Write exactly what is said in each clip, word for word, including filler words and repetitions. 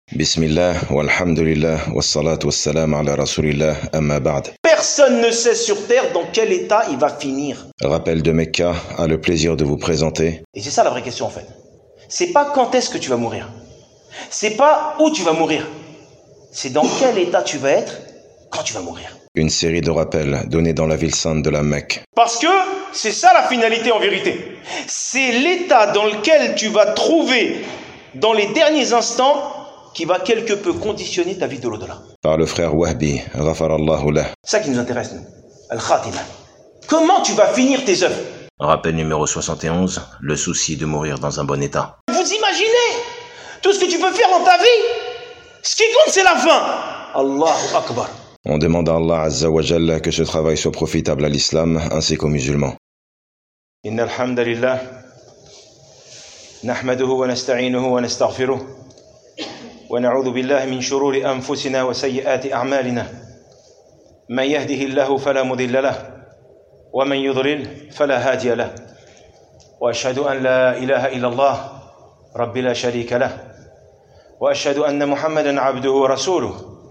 Bismillah, walhamdulillah, wassalatu wassalam ala rasulillah, amma ba'd. Personne ne sait sur terre dans quel état il va finir. Rappel de Mecca a le plaisir de vous présenter. Et c'est ça la vraie question en fait. C'est pas quand est-ce que tu vas mourir. C'est pas où tu vas mourir. C'est dans quel état tu vas être quand tu vas mourir. Une série de rappels donnés dans la ville sainte de la Mecque. Parce que c'est ça la finalité en vérité. C'est l'état dans lequel tu vas trouver dans les derniers instants qui va quelque peu conditionner ta vie de l'au-delà. Par le frère Wahbi, ghafarallahu lah. C'est ça qui nous intéresse, nous. Al-Khatima. Comment tu vas finir tes œuvres? Rappel numéro soixante et onze, le souci de mourir dans un bon état. Vous imaginez tout ce que tu peux faire dans ta vie? Ce qui compte, c'est la fin. Allahu Akbar. On demande à Allah Azza wa Jalla que ce travail soit profitable à l'islam ainsi qu'aux musulmans. Inna alhamdulillah, nahmaduhu wa nasta'inuhu wa nastaghfiruh. ونعوذ بالله من شرور أنفسنا وسيئات أعمالنا من يهده الله فلا مضل له ومن يضلل فلا هادي له وأشهد أن لا إله إلا الله رب لا شريك له وأشهد أن محمدا عبده ورسوله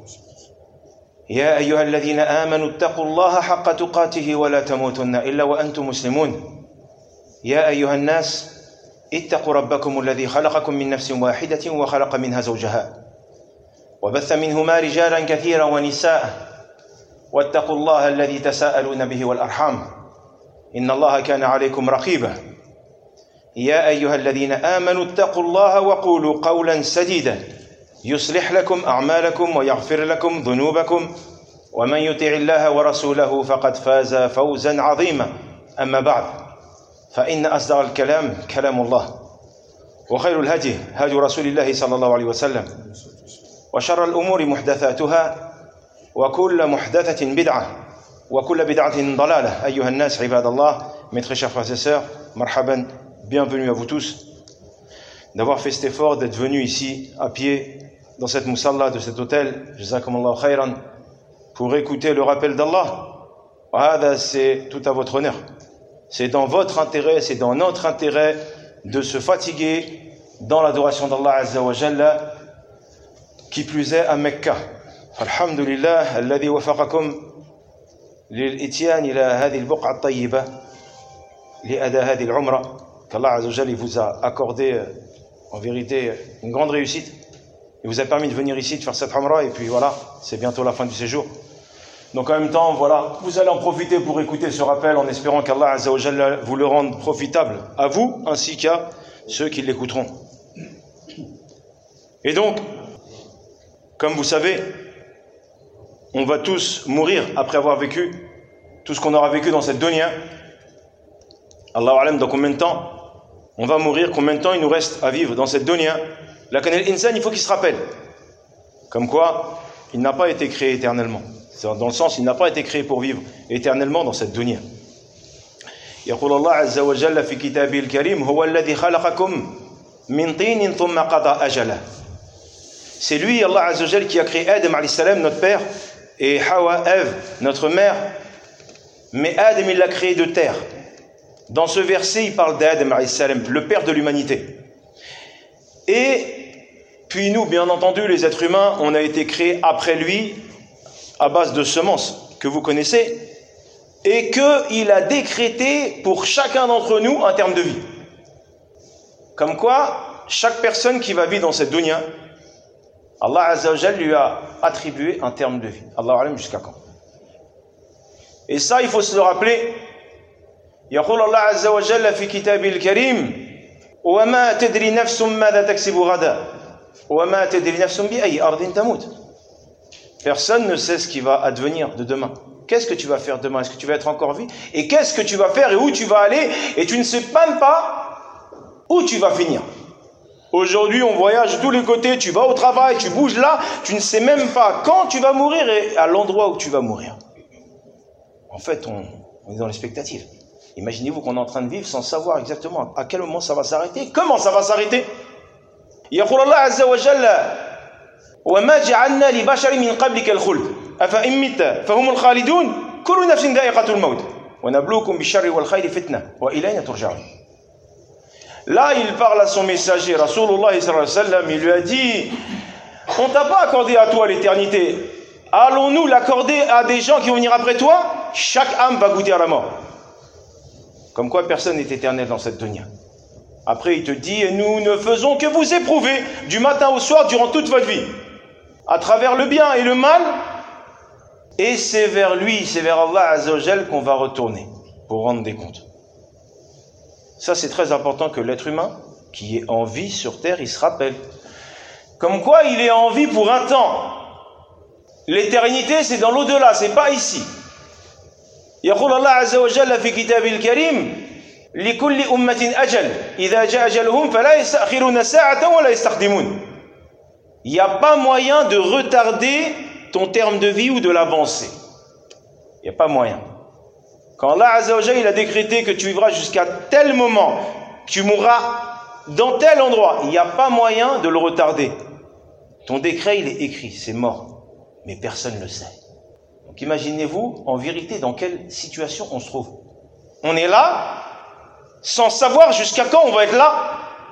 يا أيها الذين آمنوا اتقوا الله حق تقاته ولا تموتن إلا وأنتم مسلمون يا أيها الناس اتقوا ربكم الذي خلقكم من نفس واحدة وخلق منها زوجها وبث منهما رجالا كثيرا ونساء واتقوا الله الذي تساءلون به والأرحام إن الله كان عليكم رقيبا يا أيها الذين آمنوا اتقوا الله وقولوا قولا سديدا يصلح لكم أعمالكم ويغفر لكم ذنوبكم ومن يطع الله ورسوله فقد فاز فوزا عظيما أما بعد فإن أصدق الكلام كلام الله وخير الهدي هدي رسول الله صلى الله عليه وسلم وشر الأمور محدثاتها وكل محدثة بدعة وكل بدعة ضلالة أيها الناس عباد الله. Mes très chers frères et sœurs, marhaban, bienvenue à vous tous d'avoir fait cet effort d'être venu ici à pied dans cette musalla de cet hôtel, jazakumullahu khayran, pour écouter le rappel d'Allah. Hada, c'est tout à votre honneur. C'est dans votre intérêt, c'est dans notre intérêt de se fatiguer dans l'adoration d'Allah Azza wa Jalla, qui plus est à Mecca. Alhamdulillah, alladhi wafaqakum lil-ityan ila hadhihi al-buq'a at-tayyiba li ada hadhihi al-umra, qu'Allah Azza wa Jalla vous a accordé en vérité une grande réussite. Il vous a permis de venir ici, de faire cette umra, et puis voilà, c'est bientôt la fin du séjour. Donc en même temps, voilà, vous allez en profiter pour écouter ce rappel en espérant qu'Allah Azza wa Jalla vous le rende profitable à vous ainsi qu'à ceux qui l'écouteront. Et donc, comme vous savez, on va tous mourir après avoir vécu tout ce qu'on aura vécu dans cette dunya. Allahu alam, dans combien de temps on va mourir, combien de temps il nous reste à vivre dans cette dunya. La kanal insan, il faut qu'il se rappelle. Comme quoi, il n'a pas été créé éternellement. Dans le sens, il n'a pas été créé pour vivre éternellement dans cette dunya. يقول الله عز وجل في كتابه الكريم هو الذي خلقكم من طين ثم قضى أجله. C'est lui, Allah Azza wa Jalla, qui a créé Adam alayhi salam, notre père, et Hawa, Ève, notre mère. Mais Adam, il l'a créé de terre. Dans ce verset, il parle d'Adam alayhi salam, le père de l'humanité. Et puis nous, bien entendu, les êtres humains, on a été créés après lui, à base de semences que vous connaissez, et qu'il a décrété pour chacun d'entre nous un terme de vie. Comme quoi, chaque personne qui va vivre dans cette dunya, Allah Azza wa Jalla lui a attribué un terme de vie. Allah alam, jusqu'à quand? Et ça, il faut se le rappeler. يقول الله عز وجل في كتابه الكريم وما تدري نفس ماذا تكسب غدا وما تدري نفس بأي أرض تموت. Personne ne sait ce qui va advenir de demain. Qu'est-ce que tu vas faire demain? Est-ce que tu vas être encore vie? Et qu'est-ce que tu vas faire et où tu vas aller? Et tu ne sais même pas où tu vas finir. Aujourd'hui, on voyage de tous les côtés, tu vas au travail, tu bouges là, tu ne sais même pas quand tu vas mourir et à l'endroit où tu vas mourir. En fait, on, on est dans l'expectative. Imaginez-vous qu'on est en train de vivre sans savoir exactement à quel moment ça va s'arrêter. Comment ça va s'arrêter? يقول الله عز وجل وما جعلنا لبشر من قبلك الخلد أفإن مت فهم الخالدون كل نفس ذائقة الموت ونبلوكم بالشر والخير فتنة وإلينا ترجعون. Là, il parle à son messager, Rasulullah sallallahu alayhi wa sallam, il lui a dit on t'a pas accordé à toi l'éternité. Allons-nous l'accorder à des gens qui vont venir après toi? Chaque âme va goûter à la mort. Comme quoi personne n'est éternel dans cette dunya. Après il te dit, nous ne faisons que vous éprouver du matin au soir durant toute votre vie. À travers le bien et le mal. Et c'est vers lui, c'est vers Allah Azza wa Jal qu'on va retourner pour rendre des comptes. Ça c'est très important que l'être humain qui est en vie sur terre, il se rappelle. Comme quoi il est en vie pour un temps. L'éternité c'est dans l'au-delà, c'est pas ici. يقول الله عز وجل في كتابه الكريم لكل أمة أجل إذا جاء أجلهم فلا يستأخرون ساعة ولا يستقدمون. Il n'y a pas moyen de retarder ton terme de vie ou de l'avancer. Il n'y a pas moyen. Quand Allah Azza wa Jalla il a décrété que tu vivras jusqu'à tel moment, tu mourras dans tel endroit, il n'y a pas moyen de le retarder. Ton décret il est écrit, c'est mort, mais personne ne le sait. Donc imaginez-vous en vérité dans quelle situation on se trouve. On est là sans savoir jusqu'à quand on va être là.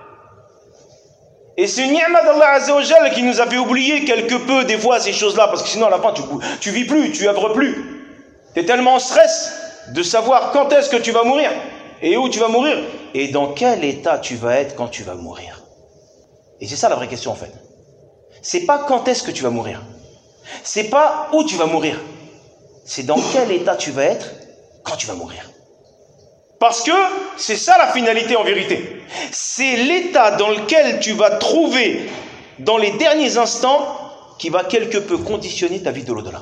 Et c'est une ni'ma d'Allah Azza wa Jalla qui nous a fait oublier quelque peu des fois ces choses-là, parce que sinon à la fin tu, tu vis plus, tu œuvres plus. Tu es tellement en stress de savoir quand est-ce que tu vas mourir et où tu vas mourir et dans quel état tu vas être quand tu vas mourir. Et c'est ça la vraie question en fait. C'est pas quand est-ce que tu vas mourir. C'est pas où tu vas mourir. C'est dans quel état tu vas être quand tu vas mourir. Parce que c'est ça la finalité en vérité. C'est l'état dans lequel tu vas trouver dans les derniers instants qui va quelque peu conditionner ta vie de l'au-delà.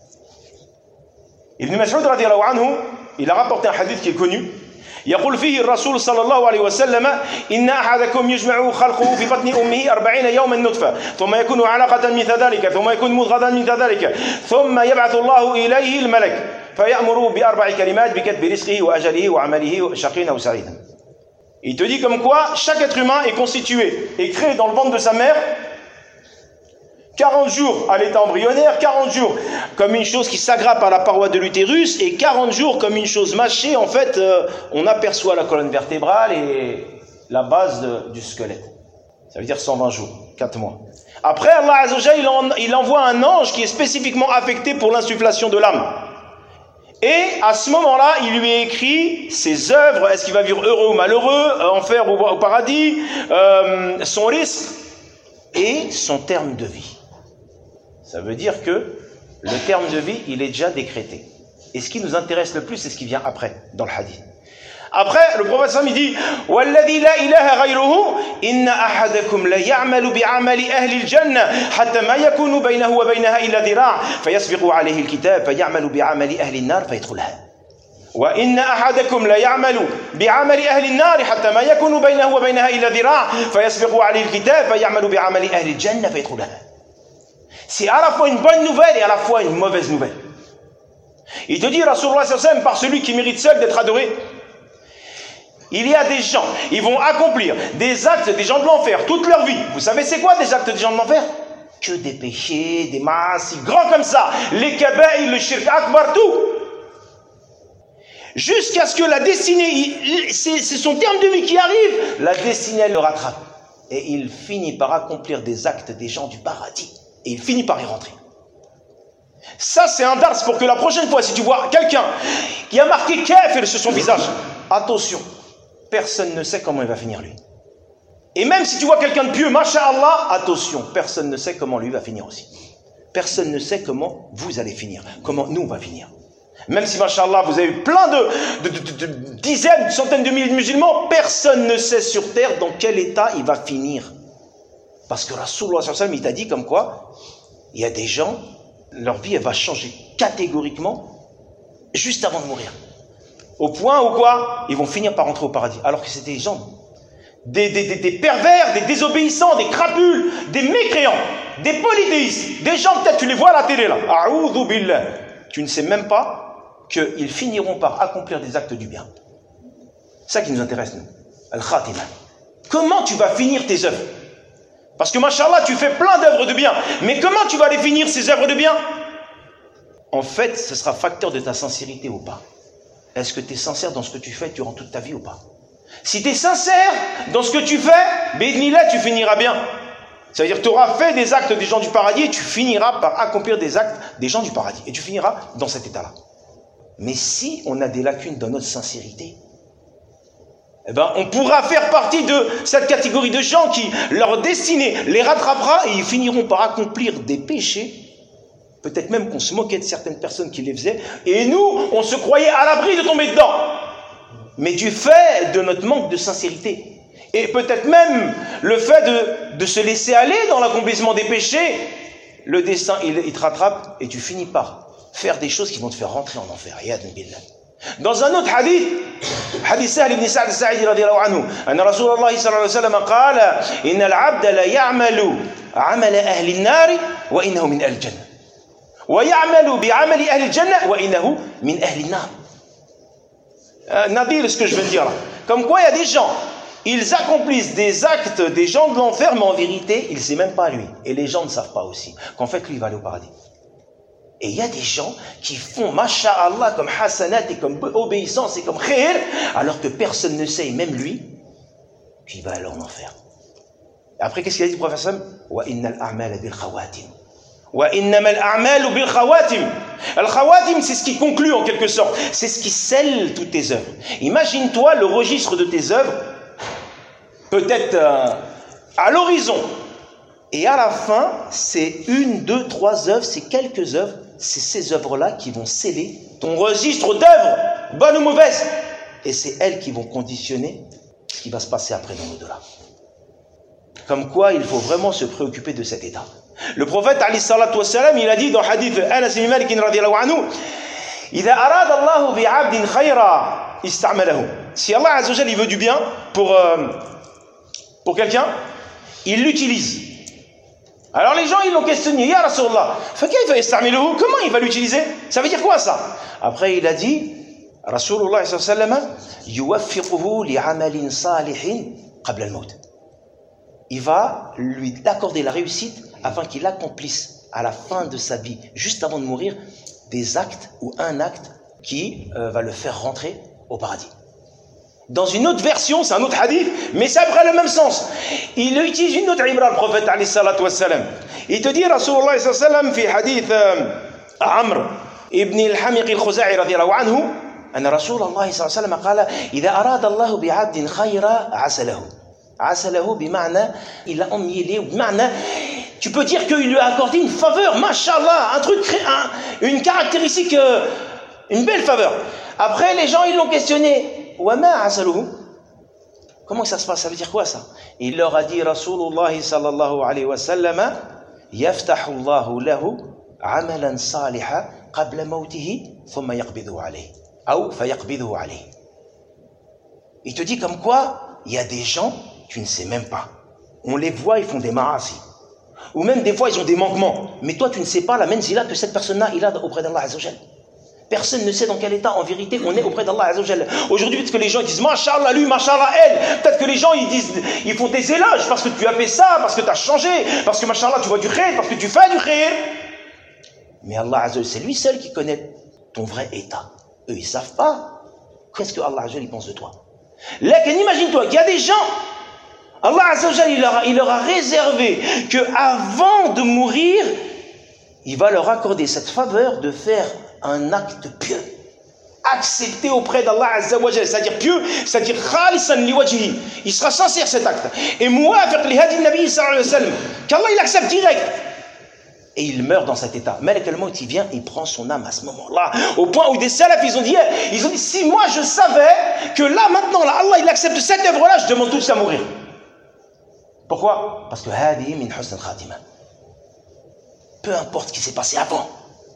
Ibn Mas'ud radiyallahu anhu, il a rapporté un hadith qui est connu. يقول فيه الرسول صلى الله عليه وسلم إن أحدكم يجمع خلقه في بطن أمه أربعين يوما نطفة ثم يكون علقة مثل ذلك ثم يكون مضغة مثل ذلك ثم يبعث الله إليه الملك فيأمر بأربع كلمات بكتب رزقه وأجله وعمله شقي أو سعيد. Il te dit comme quoi chaque être humain est constitué et créé dans le ventre de sa mère quarante jours à l'état embryonnaire, quarante jours comme une chose qui s'aggrappe à la paroi de l'utérus et quarante jours comme une chose mâchée. En fait, euh, on aperçoit la colonne vertébrale et la base de, du squelette. Ça veut dire cent vingt jours, quatre mois. Après, Allah Azza wa Jalla, il, en, il envoie un ange qui est spécifiquement affecté pour l'insufflation de l'âme. Et à ce moment-là, il lui écrit ses œuvres, est-ce qu'il va vivre heureux ou malheureux, enfer ou au paradis, euh, son risque et son terme de vie. Ça veut dire que le terme de vie, il est déjà décrété. Et ce qui nous intéresse le plus, c'est ce qui vient après, dans le hadith. Après, le prophète sallam, il dit وَالَّذِي لَا إِلَهَ غَيْرُهُ إِنَّ أَحَدَكُمْ لَيَعْمَلُ بِعَمَلِ أَهْلِ الْجَنَّةِ حَتَّى مَا يَكُونُ بَيْنَهُ وَبَيْنَهَا إِلَّا ذِرَاعٌ فَيَسْبِقُ عَلَيْهِ الْكِتَابُ فَيَعْمَلُ بِعَمَلِ أَهْلِ النَّارِ فَيَدْخُلُهَا وَإِنَّ أَحَدَكُمْ لَيَعْمَلُ بِعَمَلِ أَهْلِ النَّارِ حَتَّى مَا يَكُونُ بَيْنَهُ وَبَيْنَهَا إِلَّا ذِرَاعٌ فَيَسْبِقُ عَلَيْهِ الْكِتَابُ فَيَعْمَلُ بِعَمَلِ أَهْلِ الْجَنَّةِ فَيَدْخُلُهَا. C'est à la fois une bonne nouvelle et à la fois une mauvaise nouvelle. Il te dit, Rasulullah sallallahu alayhi wa sallam, par celui qui mérite seul d'être adoré, il y a des gens, ils vont accomplir des actes des gens de l'enfer toute leur vie. Vous savez c'est quoi des actes des gens de l'enfer? Que des péchés, des masses, grands comme ça. Les kabaï, le shirk akbar, tout. Jusqu'à ce que la destinée, c'est son terme de vie qui arrive, la destinée elle le rattrape. Et il finit par accomplir des actes des gens du paradis. Et il finit par y rentrer. Ça c'est un dars pour que la prochaine fois, si tu vois quelqu'un qui a marqué kafir sur son visage, attention. Personne ne sait comment il va finir lui. Et même si tu vois quelqu'un de pieux, masha'Allah, attention, personne ne sait comment lui va finir aussi. Personne ne sait comment vous allez finir, comment nous on va finir. Même si masha'Allah, vous avez plein de, de, de, de, de dizaines, de centaines de milliers de musulmans, personne ne sait sur terre dans quel état il va finir. Parce que Rasulullah sallallahu alayhi wa sallam, il t'a dit comme quoi, il y a des gens, leur vie elle va changer catégoriquement juste avant de mourir. Au point où quoi, ils vont finir par rentrer au paradis. Alors que c'était des gens, des, des, des, des pervers, des désobéissants, des crapules, des mécréants, des polythéistes, des gens peut-être tu les vois à la télé là. A'oudhu billah. Tu ne sais même pas qu'ils finiront par accomplir des actes du bien. C'est ça qui nous intéresse nous. Al-Khatima. Comment tu vas finir tes œuvres? Parce que machallah tu fais plein d'œuvres de bien. Mais comment tu vas les finir ces œuvres de bien? En fait, ce sera facteur de ta sincérité ou pas. Est-ce que tu es sincère dans ce que tu fais durant toute ta vie ou pas? Si tu es sincère dans ce que tu fais, bédnillah, tu finiras bien. Ça veut dire que tu auras fait des actes des gens du paradis et tu finiras par accomplir des actes des gens du paradis. Et tu finiras dans cet état-là. Mais si on a des lacunes dans notre sincérité, eh ben, on pourra faire partie de cette catégorie de gens qui, leur destinée les rattrapera et ils finiront par accomplir des péchés. Peut-être même qu'on se moquait de certaines personnes qui les faisaient. Et nous, on se croyait à l'abri de tomber dedans. Mais du fait de notre manque de sincérité, et peut-être même le fait de, de se laisser aller dans l'accomplissement des péchés, le destin, il, il te rattrape et tu finis par faire des choses qui vont te faire rentrer en enfer. Dans un autre hadith, hadith Sahl ibn Sa'd al-Sa'idi radiyallahu anhu, anna Rasulullah sallallahu alayhi wa sallam qala inna al-'abda la ya'malu 'amala ahli an-nar wa innahu min ahli al-jannah wa ya'malu bi'amali ahli al-jannah wa innahu min ahli an-nar. Euh, Nabil, ce que je veux dire là. Comme quoi il y a des gens, ils accomplissent des actes des gens de l'enfer, mais en vérité, il ne sait même pas lui. Et les gens ne savent pas aussi qu'en fait, lui, il va aller au paradis. Et il y a des gens qui font masha'Allah comme hasanat et comme obéissance et comme khair, alors que personne ne sait, même lui, qu'il va aller en enfer. Et après, qu'est-ce qu'il a dit le prophète? Wa innal a'mal bil khawatim. Wa innamal a'malu bil khawatim. Al khawatim, c'est ce qui conclut en quelque sorte. C'est ce qui scelle toutes tes œuvres. Imagine-toi le registre de tes œuvres, peut-être euh, à l'horizon. Et à la fin, c'est une, deux, trois œuvres, c'est quelques œuvres. C'est ces œuvres-là qui vont sceller ton registre d'œuvres, bonnes ou mauvaises. Et c'est elles qui vont conditionner ce qui va se passer après dans l'au-delà. Comme quoi, il faut vraiment se préoccuper de cet état. Le prophète, alayhi salatu wassalam, il a dit dans le hadith Anas ibn Malik radiyallahu anhu, إذا أراد الله بعبد خيرا استعمله. Si Allah azza wa jalla, il veut du bien pour, euh, pour quelqu'un, il l'utilise. Alors les gens, ils l'ont questionné, Ya Rasulallah, comment il va l'utiliser? Ça veut dire quoi ça? Après il a dit, Rasulullah sallallahu alayhi wa sallam, yuwaffiquhu li'amalin salihin qabla al-maut. Il va lui accorder la réussite afin qu'il accomplisse à la fin de sa vie, juste avant de mourir, des actes ou un acte qui euh, va le faire rentrer au paradis. Dans une autre version, c'est un autre hadith, mais c'est après le même sens. Il utilise une autre ibra, le prophète alayhi salatu wassalam. Il te dit, Rasulullah sallallahu alayhi wa sallam, fi hadith euh, Amr ibn al-Hamiq al-Khuza'i radiyallahu anhu, أن رسول الله صلى الله عليه وسلم قال إذا أراد الله بعبد خيرا عسله. عسله بمعنى il a emmielé, بمعنى tu peux dire qu'il lui a accordé une faveur, mashallah, un truc, un, une caractéristique, euh, une belle faveur. Après les gens ils l'ont questionné, وما عسله? Comment ça se passe? Ça veut dire quoi ça? Il leur a dit Rasulullah sallallahu alayhi wa sallam, يفتح الله له عملا صالحا قبل موته ثم يقبضه عليه أو فيقبضه عليه. Il te dit comme quoi il y a des gens tu ne sais même pas. On les voit, ils font des ma'asi. Ou même des fois ils ont des manquements. Mais toi tu ne sais pas la menzila que cette personne-là il a auprès d'Allah Azza wa Jal. Personne ne sait dans quel état en vérité on est auprès d'Allah Azza wa Jal. Aujourd'hui peut-être que les gens ils disent Masha'Allah lui, Masha'Allah elle. Peut-être que les gens ils disent, ils font des éloges parce que tu as fait ça, parce que tu as changé, parce que Masha'Allah tu vois du khair, parce que tu fais du khair. Mais Allah Azza wa Jal, c'est lui seul qui connaît ton vrai état. Eux ils savent pas. Qu'est-ce que Allah Azza wa Jal il pense de toi? Là, imagine-toi qu'il y a des gens, Allah Azza wa Jal, il leur a, il leur a réservé qu'avant de mourir, il va leur accorder cette faveur de faire un acte pieux, accepté auprès d'Allah Azza wa Jal, c'est-à-dire pieux, c'est-à-dire khalisan li wajhi. Il sera sincère cet acte. Et muwafiq li hadi nabi sallallahu alayhi wa sallam, qu'Allah il accepte direct. Et il meurt dans cet état. Malak al-Maut, il vient, il prend son âme à ce moment-là. Au point où des salafs, ils ont dit, ils ont dit, si moi je savais que là, maintenant, là, Allah, il accepte cette œuvre-là, je demande tout de suite à mourir. Pourquoi? Parce que hadi min husn al-khatima. Peu importe ce qui s'est passé avant.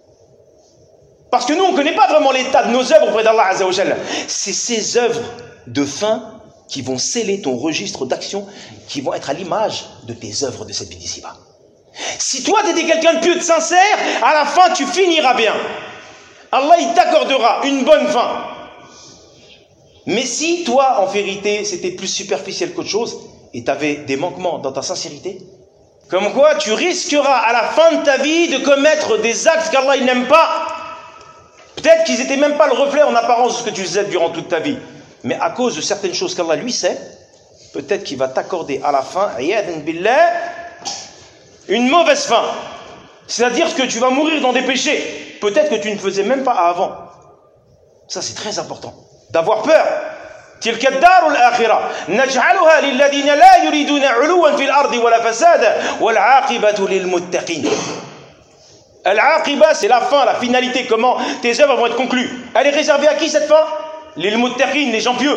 Parce que nous, on ne connaît pas vraiment l'état de nos œuvres auprès d'Allah Azza wa Jalla. C'est ces œuvres de fin qui vont sceller ton registre d'action, qui vont être à l'image de tes œuvres de cette vie d'ici-bas. Si toi, tu étais quelqu'un de pieux, de sincère, à la fin, tu finiras bien. Allah, il t'accordera une bonne fin. Mais si toi, en vérité, c'était plus superficiel qu'autre chose, et tu avais des manquements dans ta sincérité, comme quoi tu risqueras à la fin de ta vie de commettre des actes qu'Allah il n'aime pas. Peut-être qu'ils n'étaient même pas le reflet en apparence de ce que tu faisais durant toute ta vie. Mais à cause de certaines choses qu'Allah lui sait, peut-être qu'il va t'accorder à la fin, Iyadan billah, une mauvaise fin. C'est-à-dire que tu vas mourir dans des péchés. Peut-être que tu ne faisais même pas avant. Ça, c'est très important. D'avoir peur. تلك الدار الآخرة نجعلها للذين لا يريدون علوا في الأرض ولا فسادا والعاقبة للمتقين. Al-aqiba, c'est la fin, la finalité, comment tes œuvres vont être conclues. Elle est réservée à qui cette fin? Les muttaqin, les gens pieux.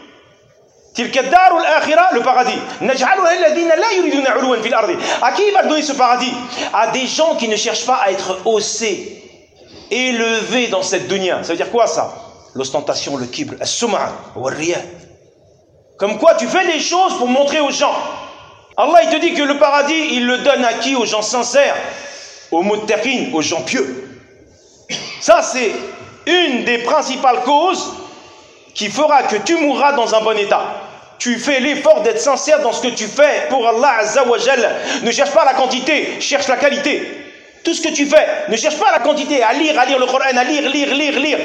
تلك الدار الآخرة, le paradis. نجعلها للذين لا يريدون علوا في الأرض. À qui il va donner ce paradis? À des gens qui ne cherchent pas à être haussés, élevés dans cette dunya. Ça veut dire quoi ça? L'ostentation, le kibr, as-sum'a, wal-riya. Comme quoi tu fais des choses pour montrer aux gens. Allah il te dit que le paradis, il le donne à qui? Aux gens sincères, aux muttaqin, aux gens pieux. Ça c'est une des principales causes qui fera que tu mourras dans un bon état. Tu fais l'effort d'être sincère dans ce que tu fais pour Allah Azza wa Jalla. Ne cherche pas la quantité, cherche la qualité. Tout ce que tu fais, ne cherche pas la quantité, à lire, à lire le Coran, à lire, lire, lire, lire.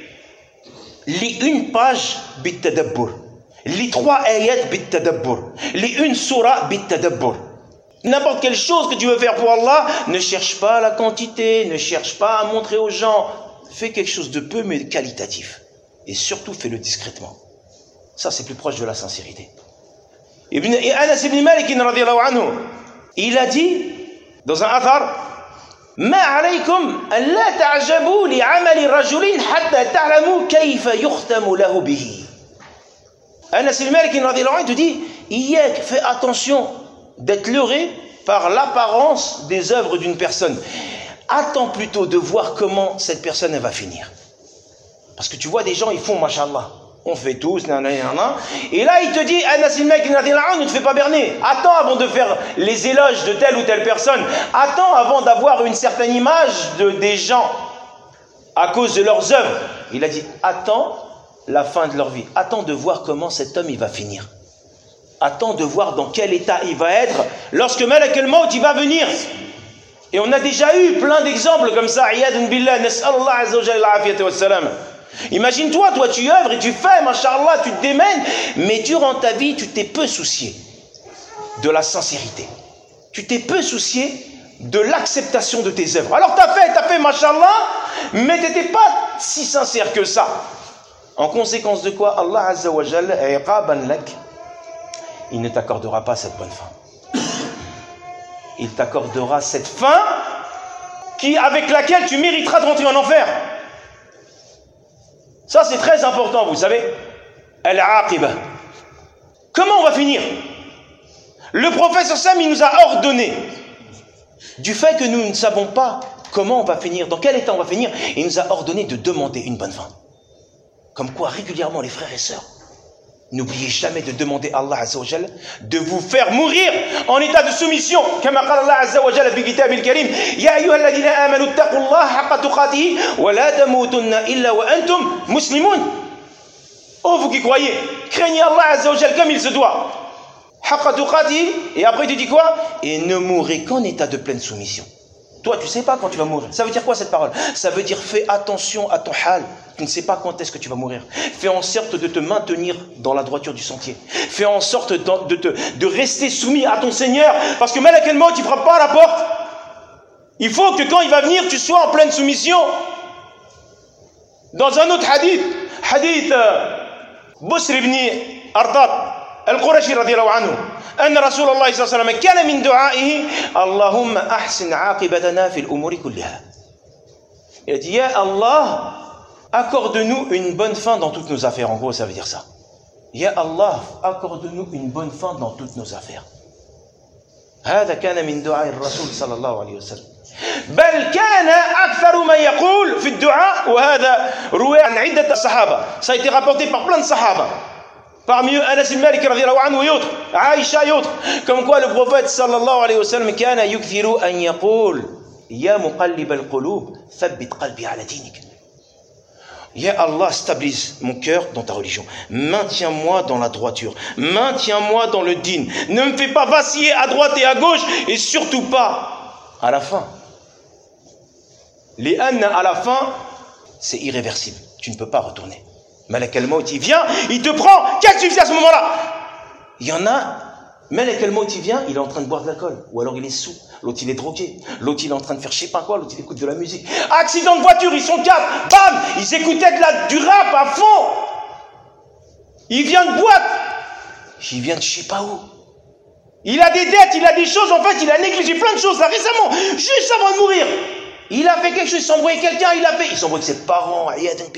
Lis une page bit-tadabbur. Lis trois ayats bit-tadabbur. Lis une surah bit-tadabbur. N'importe quelle chose que tu veux faire pour Allah, ne cherche pas la quantité, ne cherche pas à montrer aux gens. Fais quelque chose de peu mais qualitatif. Et surtout, fais-le discrètement. Ça, c'est plus proche de la sincérité. Ibn Anas ibn Malik, radiyallahu anhu, il a dit, dans un athar, ما عليكم ألا تعجبوا لعمل رجل حتى تعلموا كيف يختم له به. Anas ibn Malik radiyallahu anhu te dit, Iyyak, fais attention d'être leurré par l'apparence des œuvres d'une personne. Attends plutôt de voir comment cette personne elle va finir. Parce que tu vois des gens, ils font mashallah. On fait tous, nanana. Et là, il te dit, Anas ibn Malik ne te fais pas berner. Attends avant de faire les éloges de telle ou telle personne. Attends avant d'avoir une certaine image de, des gens à cause de leurs œuvres. Il a dit, attends la fin de leur vie. Attends de voir comment cet homme il va finir. Attends de voir dans quel état il va être lorsque Malak al-Maut il va venir. Et on a déjà eu plein d'exemples comme ça. Iyadun billah, nas'alullah azza wa jalla al-afiyata wa salam. Imagine-toi, toi tu œuvres et tu fais, mashallah, tu te démènes, mais durant ta vie, tu t'es peu soucié de la sincérité. Tu t'es peu soucié de l'acceptation de tes œuvres. Alors tu as fait, tu as fait, mashallah, mais tu n'étais pas si sincère que ça. En conséquence de quoi, Allah Azza wa Jalla, il ne t'accordera pas cette bonne fin. Il t'accordera cette fin qui, avec laquelle tu mériteras de rentrer en enfer. Ça, c'est très important, vous savez. Al-aqiba. Comment on va finir? Le prophète Sam, il nous a ordonné, du fait que nous ne savons pas comment on va finir, dans quel état on va finir, il nous a ordonné de demander une bonne fin. Comme quoi, régulièrement, les frères et sœurs, n'oubliez jamais de demander à Allah Azza wa Jalla de vous faire mourir en état de soumission. Comme Allah Azza wa Jalla fi kitab al-karim, ya ayyuha alladhina amanu ittaqullaha haqqa tuqatihi wa la tamutunna illa wa antum muslimun. Oh vous qui croyez, craignez Allah Azza wa Jalla comme il se doit. Haqqa tuqatihi, et après tu dis quoi? Et ne mourrez qu'en état de pleine soumission. Toi, tu ne sais pas quand tu vas mourir. Ça veut dire quoi cette parole? Ça veut dire fais attention à ton hal. Tu ne sais pas quand est-ce que tu vas mourir. Fais en sorte de te maintenir dans la droiture du sentier. Fais en sorte de, de, de, de rester soumis à ton Seigneur. Parce que Malak al-Maut, il ne frappe pas à la porte. Il faut que quand il va venir, tu sois en pleine soumission. Dans un autre hadith, hadith euh, Busr ibn Artat al-Qurashi radiyallahu anhu, أن رسول الله صلى الله عليه وسلم كان من دعائه اللهم أحسن عاقبتنا في الأمور كلها. Il a dit, Ya Allah, accorde-nous une bonne fin dans toutes nos affaires. En gros, ça veut dire ça. Ya Allah, accorde-nous une bonne fin dans toutes nos affaires. هذا كان من دعاء الرسول صلى الله عليه وسلم. بل كان أكثر ما يقول في الدعاء وهذا روي عن عدة الصحابة. Ça a été rapporté par plein de sahaba. Parmi eux, Anas ibn Malik radiyallahu anhu et autres, Aïcha et autres. Comme quoi le prophète sallallahu alayhi wa sallam كان يكثر أن يقول يا مقلب القلوب ثبت قلبي على دينك. Ya Allah, stabilise mon cœur dans ta religion. Maintiens-moi dans la droiture. Maintiens-moi dans le din. Ne me fais pas vaciller à droite et à gauche et surtout pas à la fin. Les anna à la fin, c'est irréversible. Tu ne peux pas retourner. Malak al-Maut, il vient, il te prend. Qu'est-ce que tu fais à ce moment-là? Il y en a, Malak al-Maut, il vient, il est en train de boire de l'alcool. Ou alors il est sous. L'autre, il est drogué. L'autre, il est en train de faire je sais pas quoi. L'autre, il écoute de la musique. Accident de voiture, ils sont quatre. Bam! Ils écoutaient de la, du rap à fond. Il vient de boîte. Il vient de je sais pas où. Il a des dettes, il a des choses. En fait, il a négligé plein de choses là récemment. Juste avant de mourir. Il a fait quelque chose, il s'est embrouillé quelqu'un. Il a fait. Il s'est embrouillé avec ses parents.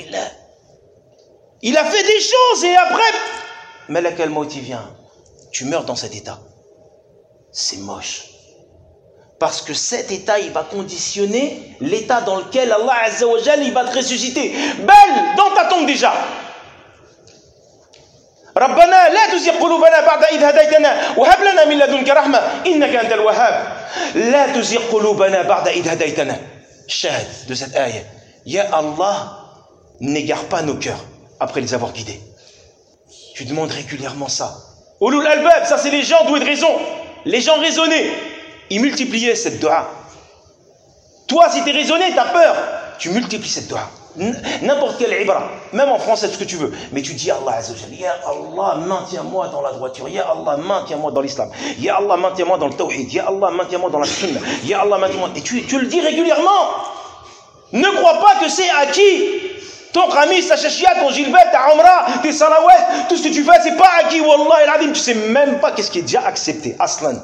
Il a fait des choses et après. Malak al-Maut, il vient. Tu meurs dans cet état. C'est moche. Parce que cet état, il va conditionner l'état dans lequel Allah Azza wa Jal, il va te ressusciter. Belle, dans ta tombe déjà. ربنا لا تزغ قلوبنا بعد إذ هديتنا وهب لنا من لدنك رحمة إنك أنت الوهاب لا تزغ قلوبنا بعد إذ هديتنا. Shahid de cette ayah. Ya Allah, n'égare pas nos cœurs après les avoir guidés. Tu demandes régulièrement ça. Ulul albab, ça c'est les gens doués de raison. Les gens raisonnés. Ils multipliaient cette dua. Toi, si tu es raisonné, tu as peur. Tu multiplies cette dua. N'importe quelle ibra, même en français, ce que tu veux. Mais tu dis Allah Azza wa Jalla, Ya Allah, maintiens-moi dans la droiture. Ya Allah, maintiens-moi dans l'islam. Ya Allah, maintiens-moi dans le tawhid. Ya Allah, maintiens-moi dans la sunna. Ya Allah, maintiens-moi. Et tu, tu le dis régulièrement. Ne crois pas que c'est acquis. Ton khamis, ta shashia, ton gilbet, ta umrah, tes salawat, tout ce que tu fais, c'est pas acquis. Wallah el adim, tu sais même pas qu'est-ce qui est déjà accepté. Aslan.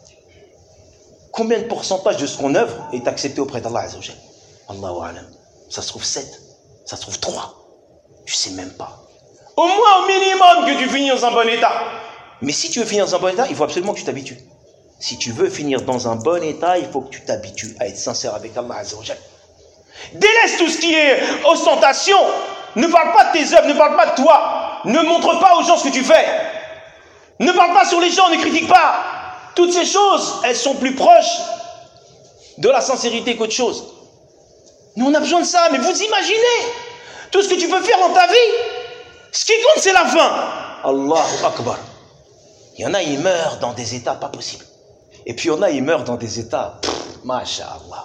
Combien de pourcentage de ce qu'on œuvre est accepté auprès d'Allah Azza wa Jalla? Allahu alam. Ça se trouve sept, ça se trouve trois. Tu sais même pas. Au moins au minimum que tu finis dans un bon état. Mais si tu veux finir dans un bon état, il faut absolument que tu t'habitues. Si tu veux finir dans un bon état, il faut que tu t'habitues à être sincère avec Allah Azza wa Jalla. Délaisse tout ce qui est ostentation. Ne parle pas de tes œuvres, ne parle pas de toi. Ne montre pas aux gens ce que tu fais. Ne parle pas sur les gens, ne critique pas. Toutes ces choses, elles sont plus proches de la sincérité qu'autre chose. Nous, on a besoin de ça, mais vous imaginez tout ce que tu peux faire dans ta vie. Ce qui compte, c'est la fin. Allahu Akbar. Il y en a, ils meurent dans des états pas possibles. Et puis, il y en a, ils meurent dans des états, masha'Allah.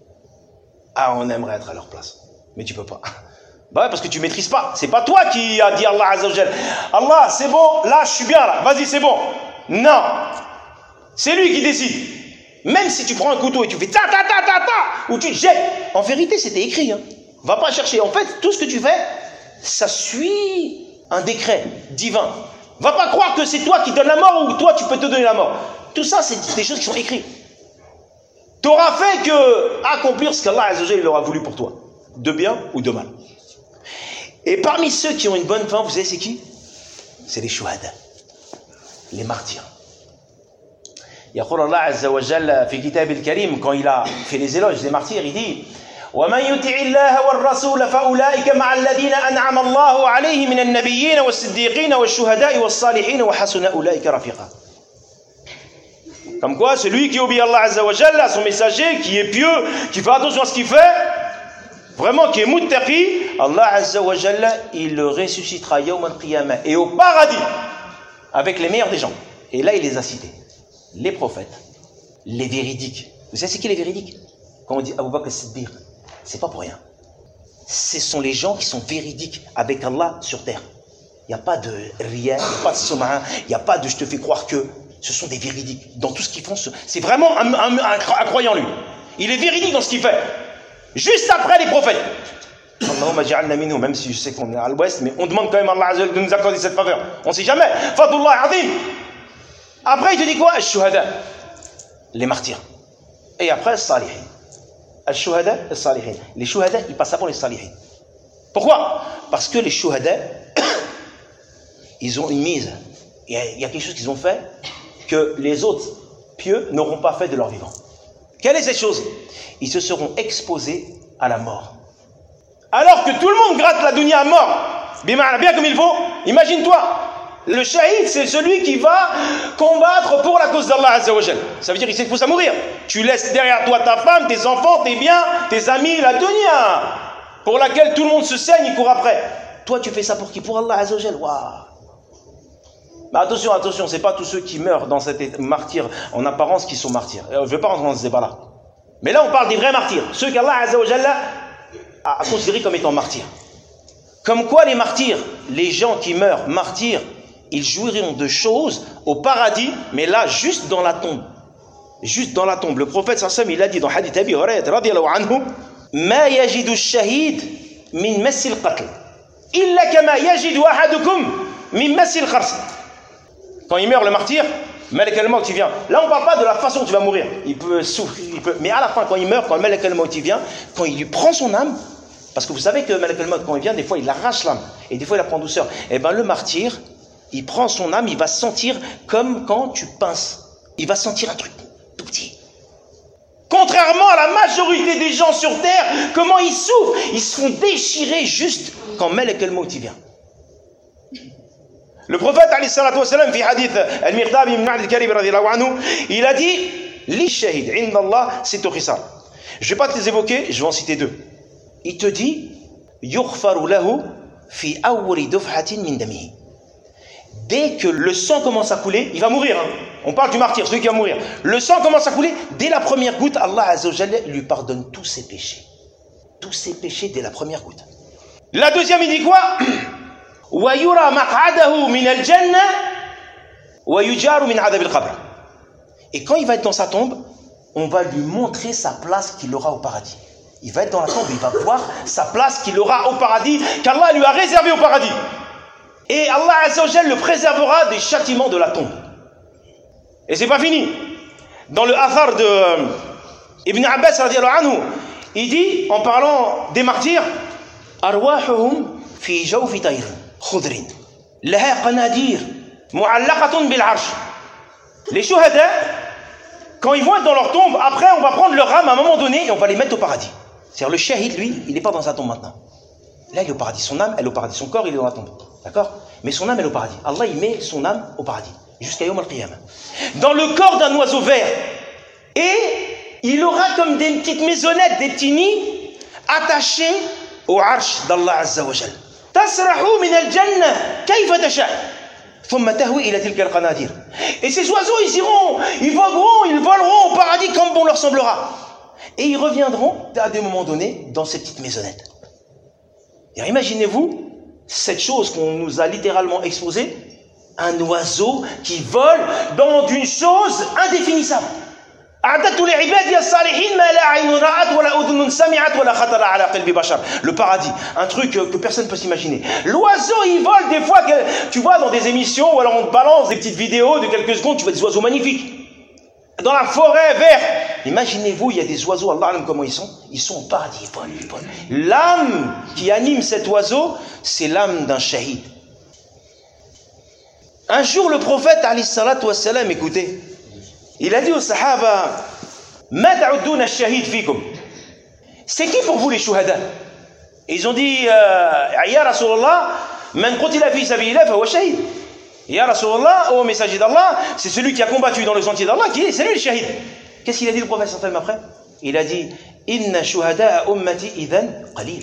Ah, on aimerait être à leur place. Mais tu peux pas. Bah ouais, parce que tu maîtrises pas. C'est pas toi qui a dit Allah Azza wa Jalla. Allah, c'est bon, là, je suis bien là. Vas-y, c'est bon. Non. C'est lui qui décide. Même si tu prends un couteau et tu fais ta ta ta ta ta, ou tu te jettes, en vérité c'était écrit. Hein. Va pas chercher. En fait, tout ce que tu fais, ça suit un décret divin. Va pas croire que c'est toi qui donnes la mort ou toi tu peux te donner la mort. Tout ça, c'est des choses qui sont écrites. Tu auras fait que accomplir ce qu'Allah Azza wa Jalla aura voulu pour toi, de bien ou de mal. Et parmi ceux qui ont une bonne fin, vous savez c'est qui? C'est les shuhada, les martyrs. يقول الله عز وجل في كتاب الكريم quand il a fait les éloges des martyrs, il dit ومن يطع الله والرسول فأولئك مع الذين أنعم الله عليهم من النبيين والصديقين والشهداء والصالحين وحسن أولئك رفيقا. Comme quoi, celui qui obéit à Allah Azza wa Jalla, à son messager, qui est pieux, qui fait attention à ce qu'il fait, vraiment qui est muttaqi, Allah Azza wa Jalla, il le ressuscitera yawm al-qiyamah et au paradis avec les meilleurs des gens. Et là, il les a cités. Les prophètes, les véridiques. Vous savez c'est qui les véridiques? Quand on dit Abu Bakr as-Siddiq, c'est pas pour rien. Ce sont les gens qui sont véridiques avec Allah sur terre. Il n'y a pas de rien, il n'y a pas de somain, il n'y a pas de je te fais croire que. Ce sont des véridiques. Dans tout ce qu'ils font, c'est vraiment un, un, un, un croyant lui. Il est véridique dans ce qu'il fait. Juste après les prophètes. Allahumma ja'alna minhum, même si je sais qu'on est à l'ouest, mais on demande quand même à Allah Azza de nous accorder cette faveur. On ne sait jamais. Fadullah azim. Après, il te dit quoi? Al-shuhada, les martyrs. Et après, al-salihin. Al-shuhada, al-salihin. Les shuhada, ils passent avant les salihin. Pourquoi? Parce que les shuhada, ils ont une mise. Il y, a, il y a quelque chose qu'ils ont fait que les autres pieux n'auront pas fait de leur vivant. Quelle est cette chose? Ils se seront exposés à la mort. Alors que tout le monde gratte la dunya à mort. Bien comme il faut. Imagine-toi. Le shahid, c'est celui qui va combattre pour la cause d'Allah Azza wa Jal. Ça veut dire qu'il s'expose à mourir. Tu laisses derrière toi ta femme, tes enfants, tes biens, tes amis, la dunya, pour laquelle tout le monde se saigne, il court après. Toi, tu fais ça pour qui? Pour Allah Azza wa Jal. Waouh. Mais attention, attention, c'est pas tous ceux qui meurent dans cet martyr en apparence qui sont martyrs. Je ne vais pas rentrer dans ce débat-là. Mais là, on parle des vrais martyrs. Ceux qu'Allah Azza wa Jalla a considérés comme étant martyrs. Comme quoi les martyrs, les gens qui meurent martyrs, ils jouiront de choses au paradis, mais là, juste dans la tombe. Juste dans la tombe. Le prophète sallallahu alayhi wa sallam, il a dit dans hadith Abi Hurayrata radiyallahu anhu, ma yajidu ash-shahid min massi al-qatl illa kama yajidu ahadukum min massi al-khars. Quand il meurt le martyr, Malak al-Maut il vient. Là on parle pas de la façon dont tu vas mourir. Il peut souffrir, il peut... mais à la fin quand il meurt, quand Malak al-Maut il vient, quand il lui prend son âme, parce que vous savez que Malak al-Maut quand il vient, des fois il arrache l'âme et des fois il la prend en douceur. Et ben le martyr, il prend son âme, il va sentir comme quand tu pinces. Il va sentir un truc tout petit. Contrairement à la majorité des gens sur terre, comment ils souffrent, ils se font déchirer juste quand Malak al-Maut il vient. Le prophète alayhi salatu wa salam, fi hadith al-Miqdad ibn Ma'd al-Karib radiyallahu anhu, il a dit li shahid inda Allah sittu khisal. Je vais pas te les évoquer, je vais en citer deux. Il te dit yughfaru lahu fi awwali dufhatin min damihi. Dès que le sang commence à couler, il va mourir. Hein. On parle du martyr, celui qui va mourir. Le sang commence à couler, dès la première goutte, Allah Azza wa Jalla lui pardonne tous ses péchés. Tous ses péchés dès la première goutte. La deuxième, il dit quoi? وَيُرَى مَقْعَدَهُ مِنَ الْجَنَّةِ وَيُجَارُ مِنْ عَذَابِ الْقَبْرِ. Et quand il va être dans sa tombe, on va lui montrer sa place qu'il aura au paradis. Il va être dans la tombe, il va voir sa place qu'il aura au paradis, qu'Allah lui a réservé au paradis. Et Allah Azza wa Jalla le préservera des châtiments de la tombe. Et c'est pas fini. Dans le Athar de euh, Ibn Abbas radiyallahu anhu, il dit, en parlant des martyrs, arwahuhum fi jawfi tayr khudrin laha qanadir mu'allaqatun bil arsh. Les shuhada, quand ils vont être dans leur tombe, après on va prendre leur âme à un moment donné et on va les mettre au paradis. C'est-à-dire le shahid, lui, il n'est pas dans sa tombe maintenant. Là il est au paradis, son âme elle est au paradis, son corps il est dans la tombe. D'accord? Mais son âme elle est au paradis. Allah il met son âme au paradis jusqu'à Yawm al-Qiyamah. Dans le corps d'un oiseau vert. Et il aura comme des petites maisonnettes, des petits nids attachés au arsh d'Allah Azza wa Jal. Tasrahu min al-jannah kayfa tasha. Thumma tahwi ila tilka al-qanadir. Et ces oiseaux ils iront, ils voleront, ils voleront au paradis comme bon leur semblera. Et ils reviendront à des moments donnés dans ces petites maisonnettes. Et imaginez-vous cette chose qu'on nous a littéralement exposée, un oiseau qui vole dans une chose indéfinissable. Le paradis, un truc que personne ne peut s'imaginer. L'oiseau il vole des fois, que, tu vois dans des émissions, ou alors on te balance des petites vidéos de quelques secondes, tu vois des oiseaux magnifiques. Dans la forêt verte. Imaginez-vous, il y a des oiseaux, Allah aime comment ils sont. Ils sont au paradis, ils volent, ils volent. L'âme qui anime cet oiseau, c'est l'âme d'un shahid. Un jour, le prophète, alayhi salatu wassalam, écoutez, il a dit aux sahaba, Ma ta'uddouna ash-shahid fikum. C'est qui pour vous les shuhada? Ils ont dit, Ya Rasulallah, man qutila fi sabilillah fa huwa shahid. Ya Rasulallah, ô messager d'Allah, c'est celui qui a combattu dans le sentier d'Allah, qui est, c'est lui le shahid. Qu'est-ce qu'il a dit le prophète sallallahu alayhi wa sallam après? Il a dit, Inna shuhada'a ummati idhan qalil.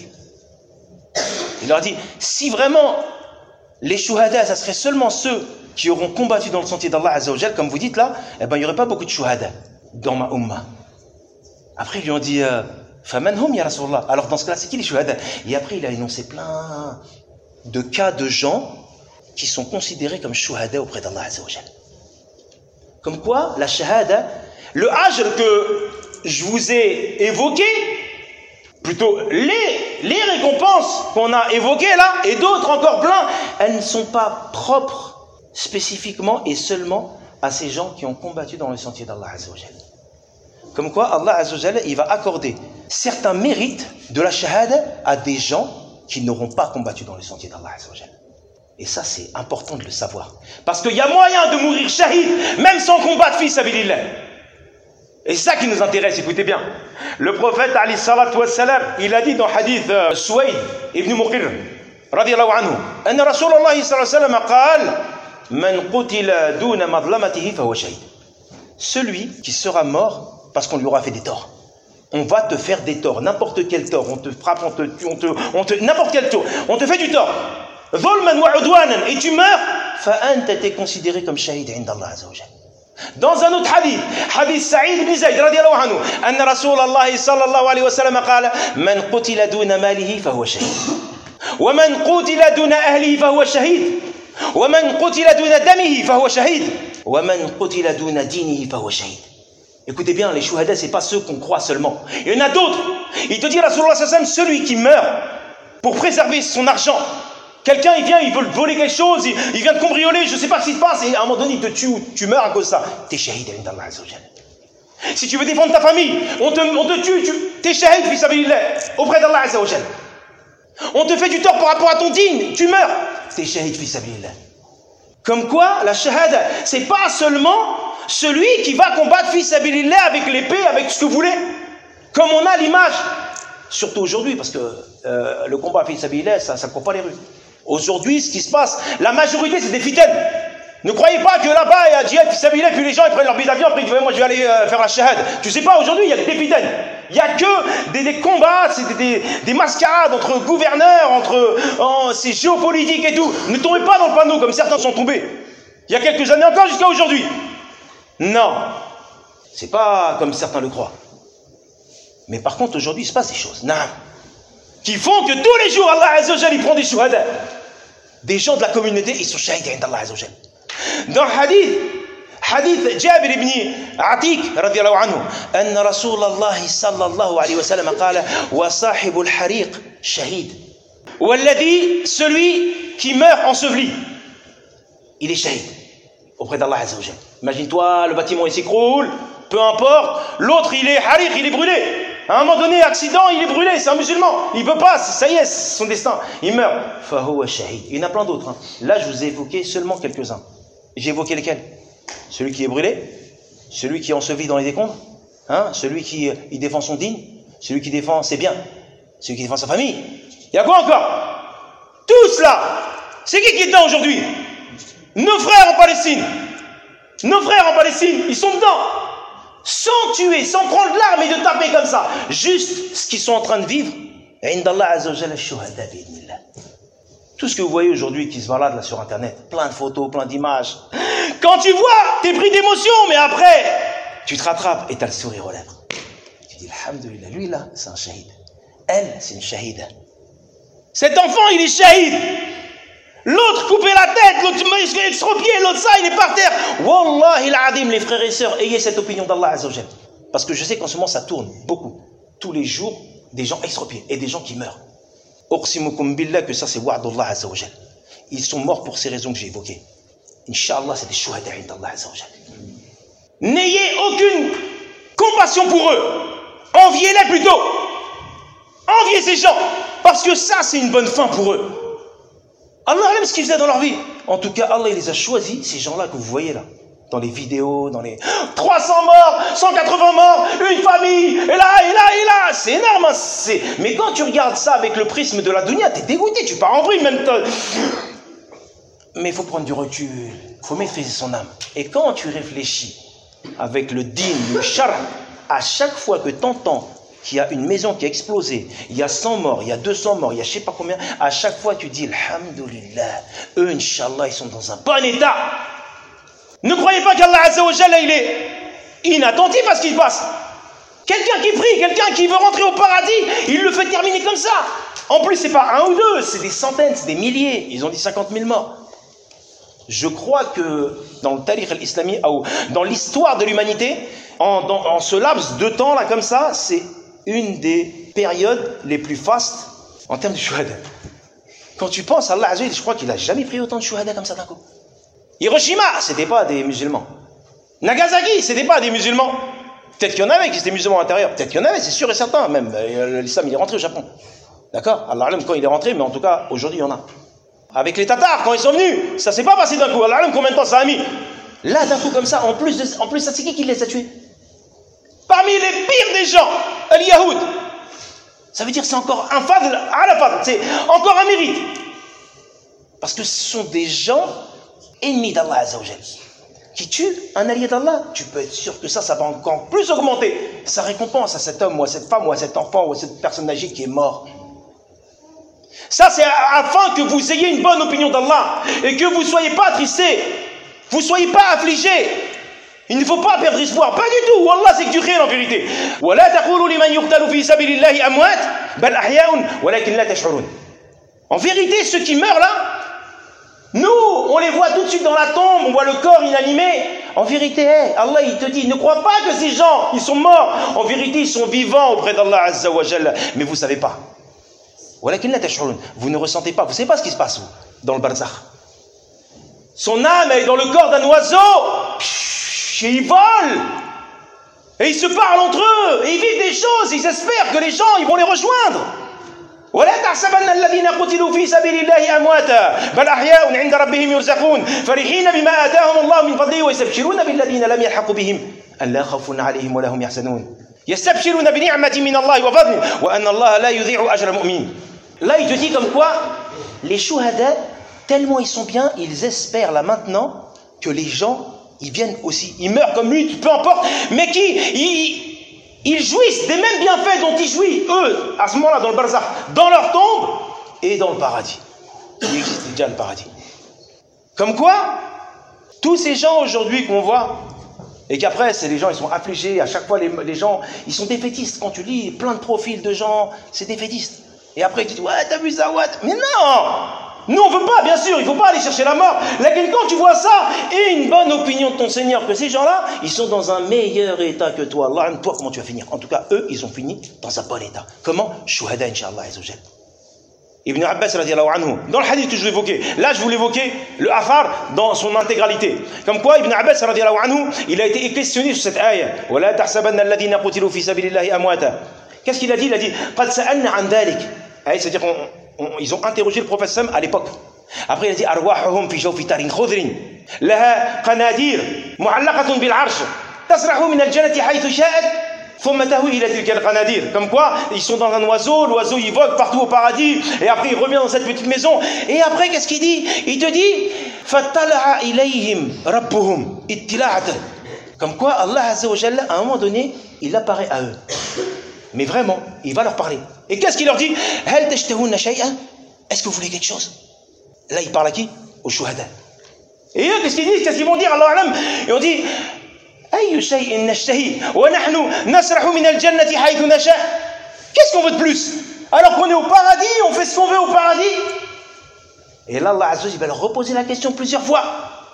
Il leur a dit, si vraiment les shuhada, ça serait seulement ceux qui auront combattu dans le sentier d'Allah Azza wa Jal, comme vous dites là, eh ben il n'y aurait pas beaucoup de shuhada dans ma umma. Après ils lui ont dit, Faman hum ya Rasulallah. Alors dans ce cas-là, c'est qui les shuhada? Et après il a énoncé plein de cas de gens qui sont considérés comme shuhada auprès d'Allah Azza wa Jal. Comme quoi, la shahada, le ajr que je vous ai évoqué, plutôt les, les récompenses qu'on a évoquées là, et d'autres encore plein, elles ne sont pas propres spécifiquement et seulement à ces gens qui ont combattu dans le sentier d'Allah Azza wa Jal. Comme quoi, Allah Azza wa Jal, il va accorder certains mérites de la shahada à des gens qui n'auront pas combattu dans le sentier d'Allah Azza wa Jal. Et ça, c'est important de le savoir. Parce qu'il y a moyen de mourir shahid, même sans combattre fi sabilillah. Et c'est ça qui nous intéresse, écoutez bien. Le prophète, alayhi salatu wassalam, il a dit dans hadith euh, Suwayd ibn Muqir, radiyallahu anhu, anna Rasulullah sallallahu alayhi wa sallam qal, man qutila duna madlamatihi fa huwa shahid. Celui qui sera mort parce qu'on lui aura fait des torts. On va te faire des torts, n'importe quel tort, on te frappe, on te tue, on te, on te, n'importe quel tort, on te fait du tort. Dhulman wa udwanan, et tu meurs, fa anta t'es considéré comme shahid inda Allah Azza wa Jalla. Dans un autre hadith, hadith Sa'id ibn Zayd radiyallahu anhu, anna Rasulullah sallallahu alayhi wa sallam qala, man qutila duna malihi fa huwa shahid. Wa man qutila duna ahlihi fa huwa shahid. وَمَنْ قُتِلَ دُونَ دَمِهِ فَهُوَ شَهِيدٌ وَمَنْ قُتِلَ دُونَ دِينِهِ فَهُوَ شَهِيدٌ. Écoutez bien, les shuhada, ce n'est pas ceux qu'on croit seulement. Il y en a d'autres. Il te dit, Rasulullah sallallahu alayhi wa sallam, celui qui meurt pour préserver son argent. Quelqu'un, il vient, il veut voler quelque chose, il, il vient te cambrioler, je ne sais pas ce qui se passe, et à un moment donné, il te tue ou tu meurs à cause de ça. T'es shahid, Allah azza wa jalla. Si tu veux défendre ta famille, on te, on te tue, tu, t'es shahid, fi sabilillah, auprès d'Allah azza wa jalla. On te fait du tort par rapport à ton dîne, tu meurs, t'es shahid, fi sabilillah. Comme quoi, la shahada, c'est pas seulement celui qui va combattre fi sabilillah avec l'épée, avec ce que vous voulez. Comme on a l'image, surtout aujourd'hui, parce que euh, le combat fi sabilillah, ça ne court pas les rues. Aujourd'hui, ce qui se passe, la majorité, c'est des fitaines. Ne croyez pas que là-bas, il y a djihad fi sabilillah, puis les gens ils prennent leur billet d'avion, après ils disent, moi je vais aller euh, faire la shahada. Tu sais pas, aujourd'hui, il y a des fitaines. Il n'y a que des, des combats, c'est des, des, des mascarades entre gouverneurs, entre oh, c'est géopolitique et tout. Ne tombez pas dans le panneau comme certains sont tombés. Il y a quelques années encore jusqu'à aujourd'hui. Non, c'est pas comme certains le croient. Mais par contre, aujourd'hui, il se passe des choses. Non. Qui font que tous les jours, Allah Azza wa Jalla, il prend des shuhada. Des gens de la communauté, ils sont shahid d'Allah Azza wa Jalla. Dans le hadith, hadith Jabir ibn Atiq, radiyallahu anhu, أن رسول الله صلى الله عليه وسلم قال وصاحب الحريق شهيد. والذي, celui qui meurt enseveli, il est shahid auprès d'Allah Azza wa Jalla. Imagine-toi, le bâtiment il s'écroule, peu importe, l'autre il est hariq, il est brûlé. À un moment donné, accident, il est brûlé, c'est un musulman. Il ne peut pas, ça y est, c'est son destin. Il meurt. Fahuwa shahid. Il y en a plein d'autres. Hein. Là, je vous ai évoqué seulement quelques-uns. J'ai évoqué lesquels? Celui qui est brûlé, celui qui est enseveli dans les décombres, hein, celui qui il défend son dîne, celui qui défend ses biens, celui qui défend sa famille. Il y a quoi encore? Tout cela, c'est qui qui est dedans aujourd'hui? Nos frères en Palestine. Nos frères en Palestine, ils sont dedans. Sans tuer, sans prendre l'arme et de taper comme ça. Juste ce qu'ils sont en train de vivre. Tout ce que vous voyez aujourd'hui qui se balade là sur internet, plein de photos, plein d'images. Quand tu vois, t'es pris d'émotion, mais après, tu te rattrapes et t'as le sourire aux lèvres. Tu dis, alhamdoulilah, lui là, c'est un shahid. Elle, c'est une shahida. Cet enfant, il est shahid. L'autre coupé la tête, l'autre extropié, l'autre ça, il est par terre. Wallahi al-adim, les frères et sœurs, ayez cette opinion d'Allah Azza wa Jalla. Parce que je sais qu'en ce moment ça tourne beaucoup. Tous les jours, des gens extropiés et des gens qui meurent. Uqsimukum billah que ça c'est wa'dullah Azza wa Jalla. Ils sont morts pour ces raisons que j'ai évoquées. Inch'Allah, c'est des shuhada d'Allah Azza wa Jalla. N'ayez aucune compassion pour eux. Enviez-les plutôt. Enviez ces gens. Parce que ça, c'est une bonne fin pour eux. Allah aime ce qu'ils faisaient dans leur vie. En tout cas, Allah il les a choisis, ces gens-là que vous voyez là, dans les vidéos, dans les trois cents morts, cent quatre-vingts morts, une famille, et là, et là, et là, c'est énorme. Hein, c'est... Mais quand tu regardes ça avec le prisme de la dunya, t'es dégoûté, tu pars en vrille même. Temps. Mais il faut prendre du recul, il faut maîtriser son âme. Et quand tu réfléchis avec le din, le shara, à chaque fois que tu entends qu'il y a une maison qui a explosé, il y a cent morts, il y a deux cents morts, il y a je sais pas combien, à chaque fois tu dis alhamdoulilah, eux Inch'Allah ils sont dans un bon état. Ne croyez pas qu'Allah Azza wa Jalla il est inattentif à ce qui se passe. Quelqu'un qui prie, quelqu'un qui veut rentrer au paradis, il le fait terminer comme ça. En plus c'est pas un ou deux, c'est des centaines, c'est des milliers, ils ont dit cinquante mille morts. Je crois que dans le tarikh al-islami, ou dans l'histoire de l'humanité, en, dans, en ce laps de temps là comme ça, c'est une des périodes les plus fastes en termes de shuhada. Quand tu penses à Allah Azza wa Jalla, je crois qu'il n'a jamais pris autant de shuhada comme ça d'un coup. Hiroshima, c'était pas des musulmans. Nagasaki, c'était pas des musulmans. Peut-être qu'il y en avait qui étaient musulmans à l'intérieur. Peut-être qu'il y en avait, c'est sûr et certain. Même euh, l'islam, il est rentré au Japon. D'accord? Allah alam quand il est rentré, mais en tout cas, aujourd'hui, il y en a. Avec les Tatars, quand ils sont venus, ça s'est pas passé d'un coup. Allah alam combien de temps ça a mis. Là, d'un coup comme ça, en plus, de, en plus ça c'est qui qui les a tués? Parmi les pires des gens, al-Yahoud. Ça veut dire que c'est encore un fadl, ala fadl, c'est encore un mérite. Parce que ce sont des gens ennemis d'Allah Azza wa Jalla. Qui tuent un allié d'Allah, tu peux être sûr que ça, ça va encore plus augmenter sa récompense à cet homme ou à cette femme ou à cet enfant ou à cette personne âgée qui est mort. Ça, c'est afin que vous ayez une bonne opinion d'Allah et que vous ne soyez pas attristés, vous ne soyez pas affligés. Il ne faut pas perdre espoir, pas du tout. Wallah, c'est que du khayr en vérité. En vérité, ceux qui meurent là, Nous, on les voit tout de suite dans la tombe, on voit le corps inanimé. En vérité, hey, Allah, il te dit, ne crois pas que ces gens, ils sont morts. En vérité, ils sont vivants auprès d'Allah Azza wa Jalla. Mais vous ne savez pas. Vous ne ressentez pas. Vous ne savez pas ce qui se passe dans le barzakh. Son âme est dans le corps d'un oiseau. Et ils volent. Et ils se parlent entre eux. Et ils vivent des choses. Ils espèrent que les gens, ils vont les rejoindre. ولا تحسبن الذين قتلوا في سبيل الله أمواتا بل أحياء عند ربهم يرزقون فرحين بما آتاهم الله من فضله ويستبشرون بالذين لم يلحقوا بهم ألا خوف عليهم ولا هم يحزنون يستبشرون بنعمة من الله وفضل وأن الله لا يضيع أجر المؤمنين. Là, il te dit comme quoi les shuhada, tellement ils sont bien, ils espèrent là maintenant que les gens, ils viennent aussi, ils meurent comme lui, peu importe, mais qui, ils, ils jouissent des mêmes bienfaits dont ils jouissent, eux, à ce moment-là, dans le barzakh, dans leur tombe et dans le paradis. Il existe déjà le paradis. Comme quoi, tous ces gens aujourd'hui qu'on voit, et qu'après, c'est les gens, ils sont affligés, à chaque fois, les, les gens, ils sont défaitistes. Quand tu lis plein de profils de gens, c'est défaitiste. Et après, tu dis, ouais, t'as vu ça, ouais. Mais non! Nous, on veut pas, bien sûr, il faut pas aller chercher la mort. Là, quand tu vois ça, et une bonne opinion de ton Seigneur, que ces gens-là, ils sont dans un meilleur état que toi. Allah, toi, comment tu vas finir? En tout cas, eux, ils ont fini dans un bon état. Comment? Shuhada, Inch'Allah, Azzawajal. Ibn Abbas, radiallahu anhu, dans le hadith que je vais évoquer, là, je voulais évoquer le Athar dans son intégralité. Comme quoi, Ibn Abbas, radiallahu anhu, il a été questionné sur cette ayah. وَلَا تَحْسَبَنَّ الَّذِينَ قُتِلُوا فِي سَبِيلِ اللَّهِ أَمْوَاتًا. Qu'est-ce qu'il a dit? Il a dit, قَدْ سَأَلْنَا عَنْ ذَلِكَ. C'est-à-dire qu'ils ont interrogé le prophète Sam à l'époque. Après, il a dit أرواحهم في جوف تار خضر لها قنادير معلقة بالعرش تسرح من الجنة حيث شاءت ثم تهوي إلى تلك القنادير. Comme quoi, ils sont dans un oiseau, l'oiseau il vole partout au paradis, et après il revient dans cette petite maison. Et après, qu'est-ce qu'il dit? Il te dit فَطَلَعَ إِلَيْهِمْ رَبُّهُمْ إِطِّلَاعَةً. Comme quoi, Allah Azza wa Jalla, à un moment donné, il apparaît à eux. Mais vraiment, il va leur parler. Et qu'est-ce qu'il leur dit? هَلْ تَشْتَهُونَ شَيْئًا. Est-ce que vous voulez quelque chose? Là, il parle à qui? Aux shuhada. Et eux, qu'est-ce qu'ils disent? Qu'est-ce qu'ils vont dire? Allah alam. Et on dit أي شيء نشتهي ونحن نسرح من الجنة حيث نشاء. Qu'est-ce qu'on veut de plus? Alors qu'on est au paradis, on fait ce qu'on veut au paradis. Et là, Allah Azza wa Jalla va leur reposer la question plusieurs fois.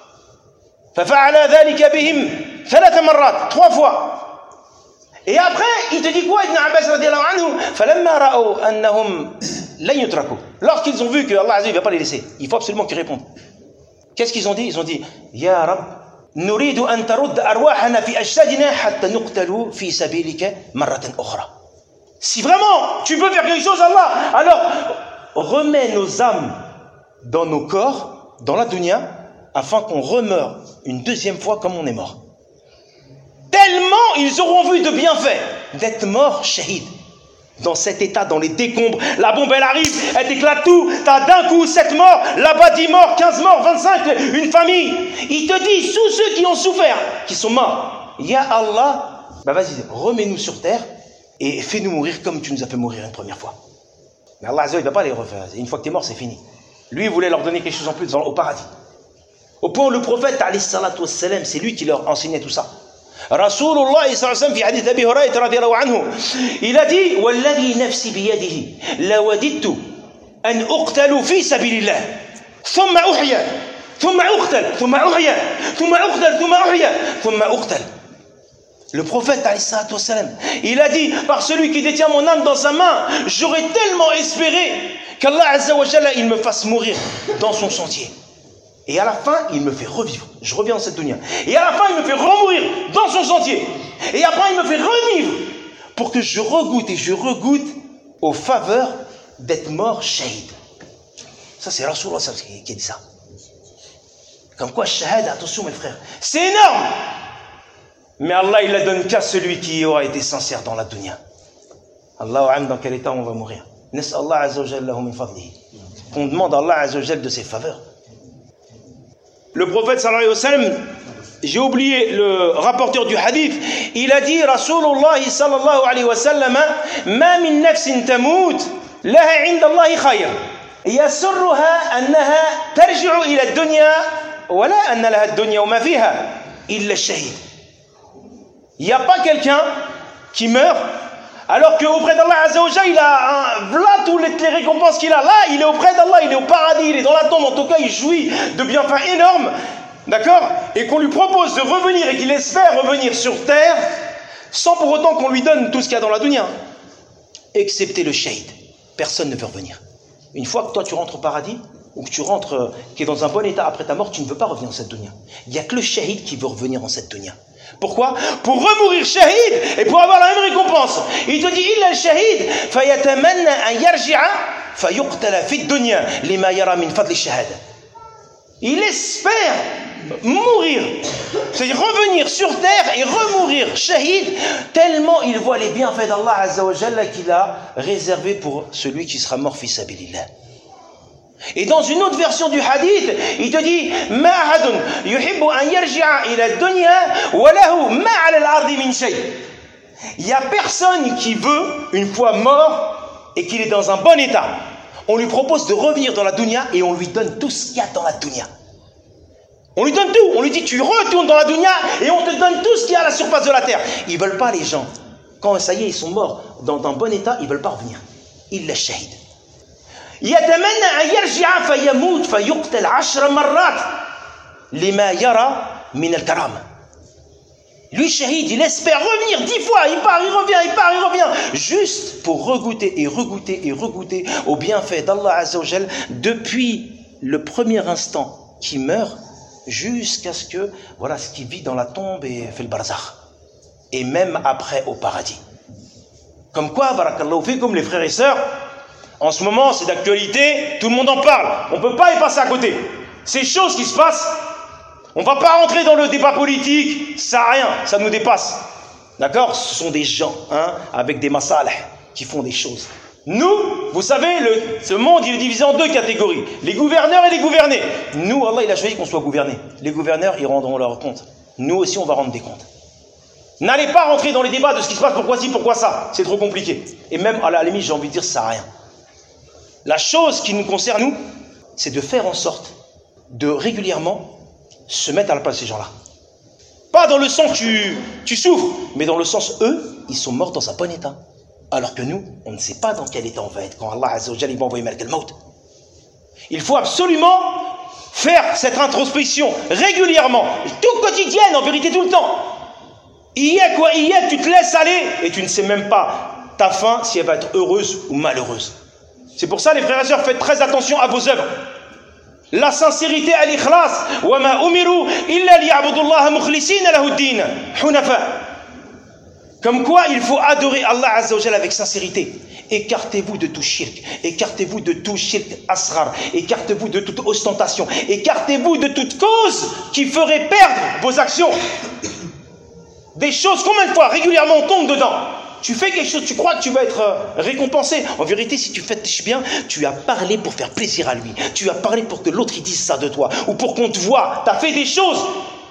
ففعل ذلك بهم ثلاث مرات. Trois fois. Et après, il te dit quoi, Ibn Abbas radiallahu anhu? فلما رأوا أنهم لن يتركوا. Lorsqu'ils ont vu que Allah Azza wa Jalla ne va pas les laisser, il faut absolument qu'ils répondent. Qu'est-ce qu'ils ont dit? Ils ont dit Ya Rab, نريد أن ترد أرواحنا في أجسادنا حتى نقتل في سبيلك مرة أخرى. Si vraiment tu veux faire quelque chose, Allah, alors remets nos âmes dans nos corps, dans la dunya, afin qu'on remeure une deuxième fois comme on est mort. Tellement ils auront vu de bienfaits d'être morts shahid. Dans cet état, dans les décombres, la bombe elle arrive, elle éclate tout, t'as d'un coup sept morts, là-bas dix morts, quinze morts, vingt-cinq, une famille. Il te dit, tous ceux qui ont souffert, qui sont morts, Ya Allah, bah vas-y, remets-nous sur terre et fais-nous mourir comme tu nous as fait mourir une première fois. Mais Allah Azza wa Jalla, il ne va pas les refaire. Une fois que tu es mort, c'est fini. Lui, il voulait leur donner quelque chose en plus dans, au paradis. Au point où le prophète, alayhi salatu wassalam, c'est lui qui leur enseignait tout ça. Rasulullah sallallahu alayhi wa sallam, fi hadith Abi Hurayrata radiyallahu anhu, il a dit Walladhi nafsi biyadihi lawadittu an uqtalu fi sabilillah thumma uhya thumma uqtal thumma uhya thumma uqtal thumma uhya thumma uqtal. Le prophète alayhi salatu wassalam, il a dit par celui qui détient mon âme dans sa main, j'aurais tellement espéré qu'Allah Azza wa Jalla il me fasse mourir dans son sentier. Et à la fin, il me fait revivre. Je reviens dans cette dunya. Et à la fin, il me fait remourir dans son sentier. Et après, il me fait revivre pour que je regoute et je regoute aux faveurs d'être mort shahid. Ça, c'est Rasulullah qui a dit ça. Comme quoi, shahad, attention mes frères, c'est énorme. Mais Allah, il la donne qu'à celui qui aura été sincère dans la dunya. Allah aime dans quel état on va mourir. Nas'Allah Azza wa Jalla min fadlihi. Qu'on demande à Allah Azza wa Jalla de ses faveurs. Le prophète sallallahu alayhi wa sallam, j'ai oublié le rapporteur du hadith, il a dit Rasulullah sallallahu alayhi wa sallam ma min nafsin tamout laha inda Allahi khayr yasurruha annaha tarji'u ila ad-dunya wa la anna laha ad-dunya wa ma fiha illa ash-shahid. Il n'y a pas quelqu'un qui meurt Alors qu'auprès d'Allah Azza wa Jalla, il a un, voilà toutes les, les récompenses qu'il a. Là, il est auprès d'Allah, il est au paradis, il est dans la tombe. En tout cas, il jouit de bienfaits énormes. D'accord? Et qu'on lui propose de revenir et qu'il espère revenir sur terre, sans pour autant qu'on lui donne tout ce qu'il y a dans la dunya. Excepté le shahid. Personne ne veut revenir. Une fois que toi tu rentres au paradis, ou que tu rentres, euh, qui est dans un bon état après ta mort, tu ne veux pas revenir dans cette dunya. Il n'y a que le shahid qui veut revenir en cette dunya. Pourquoi? Pour remourir shahid et pour avoir la même récompense. Il te dit, illa al-shahid, fayatamanna an yarji'a, fayuqtala fi dunya, lima yara min fadli shahada. Il espère mourir, c'est-à-dire revenir sur terre et remourir shahid, tellement il voit les bienfaits d'Allah Azza wa Jalla qu'il a réservé pour celui qui sera mort fi sabilillah. Et dans une autre version du hadith, il te dit ma ahadun yuhibbu an yarji'a ila dunya wa lahu ma 'ala al-ardi min shay. Il y a personne qui veut, une fois mort et qu'il est dans un bon état, on lui propose de revenir dans la dunya et on lui donne tout ce qu'il y a dans la dunya. On lui donne tout, on lui dit tu retournes dans la dunya et on te donne tout ce qu'il y a à la surface de la terre. Ils veulent pas les gens. Quand ça y est, ils sont morts dans un bon état, ils veulent pas revenir. Illa shahid. يتمنى أن يرجع فيموت فيقتل عشر مرات لما يرى من الكرامة. Lui, shahid, il espère revenir dix fois, il part, il revient, il part, il revient, juste pour regoûter et regoûter et regoûter au bienfait d'Allah Azza wa Jal depuis le premier instant qui meurt jusqu'à ce que, voilà, ce qu'il vit dans la tombe et fait le barzakh. Et même après au paradis. Comme quoi, barakallahu fikum, les frères et sœurs, en ce moment, c'est d'actualité, tout le monde en parle. On ne peut pas y passer à côté. Ces choses qui se passent, on ne va pas rentrer dans le débat politique, ça n'a rien, ça nous dépasse. D'accord? Ce sont des gens, hein, avec des masalih, qui font des choses. Nous, vous savez, le, ce monde, il est divisé en deux catégories. Les gouverneurs et les gouvernés. Nous, Allah, il a choisi qu'on soit gouvernés. Les gouverneurs, ils rendront leur compte. Nous aussi, on va rendre des comptes. N'allez pas rentrer dans les débats de ce qui se passe, pourquoi ci, pourquoi ça. C'est trop compliqué. Et même, à la limite, j'ai envie de dire, ça n'a rien. La chose qui nous concerne, nous, c'est de faire en sorte de régulièrement se mettre à la place de ces gens-là. Pas dans le sens tu, tu souffres, mais dans le sens, eux, ils sont morts dans un bon état. Alors que nous, on ne sait pas dans quel état on va être quand Allah Azza wa Jalla va envoyer Malak al-Maut. Il faut absolument faire cette introspection régulièrement, tout quotidienne, en vérité tout le temps. Hier, quoi, hier, tu te laisses aller et tu ne sais même pas ta fin, si elle va être heureuse ou malheureuse. C'est pour ça, les frères et sœurs, faites très attention à vos œuvres. La sincérité à l'ikhlas. Wa ma umiru illa liya'budullaha mukhlisina lahu ad-din hunafa. Comme quoi, il faut adorer Allah Azza wa Jalla avec sincérité. Écartez-vous de tout shirk, écartez-vous de tout shirk asghar, écartez-vous de toute ostentation, écartez-vous de toute cause qui ferait perdre vos actions. Des choses, combien de fois régulièrement on tombe dedans? Tu fais quelque chose, tu crois que tu vas être récompensé. En vérité, si tu fais bien, tu as parlé pour faire plaisir à lui. Tu as parlé pour que l'autre il dise ça de toi. Ou pour qu'on te voie. Tu as fait des choses.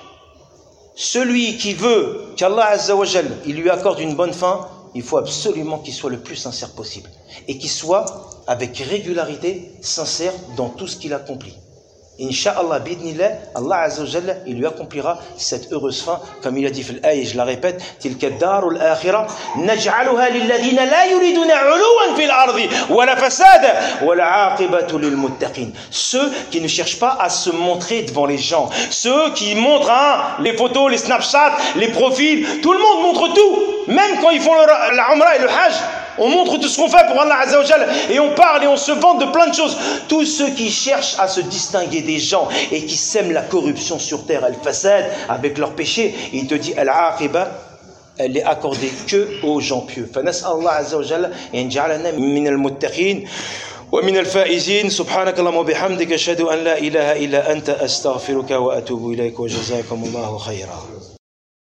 Celui qui veut qu'Allah Azza wa Jal, il lui accorde une bonne fin, il faut absolument qu'il soit le plus sincère possible. Et qu'il soit avec régularité sincère dans tout ce qu'il accomplit. Inch'Allah, bidnillah, Allah Azza wa Jalla, il lui accomplira cette heureuse fin, comme il a dit dans l'ayah, je la répète, tilka darul akhirah, naj'aluha lilladhina la yuriduna 'uluwan fil ardi wala fasada wala 'aqibatu lil muttaqin. Ceux qui ne cherchent pas à se montrer devant les gens, ceux qui montrent hein, les photos, les Snapchat, les profils, tout le monde montre tout, même quand ils font le, la Umrah et le Hajj. On montre tout ce qu'on fait pour Allah Azza wa Jalla et on parle et on se vante de plein de choses. Tous ceux qui cherchent à se distinguer des gens et qui sèment la corruption sur terre, al-fasad, avec leurs péchés, il te dit al-aqiba, elle est accordée que aux gens pieux. فنسأل الله عز وجل أن يجعلنا من المتقين ومن الفائزين. سبحانك اللهم وبحمدك أشهد أن لا إله إلا أنت أستغفرك وأتوب إليك وجزاكم الله خيرا.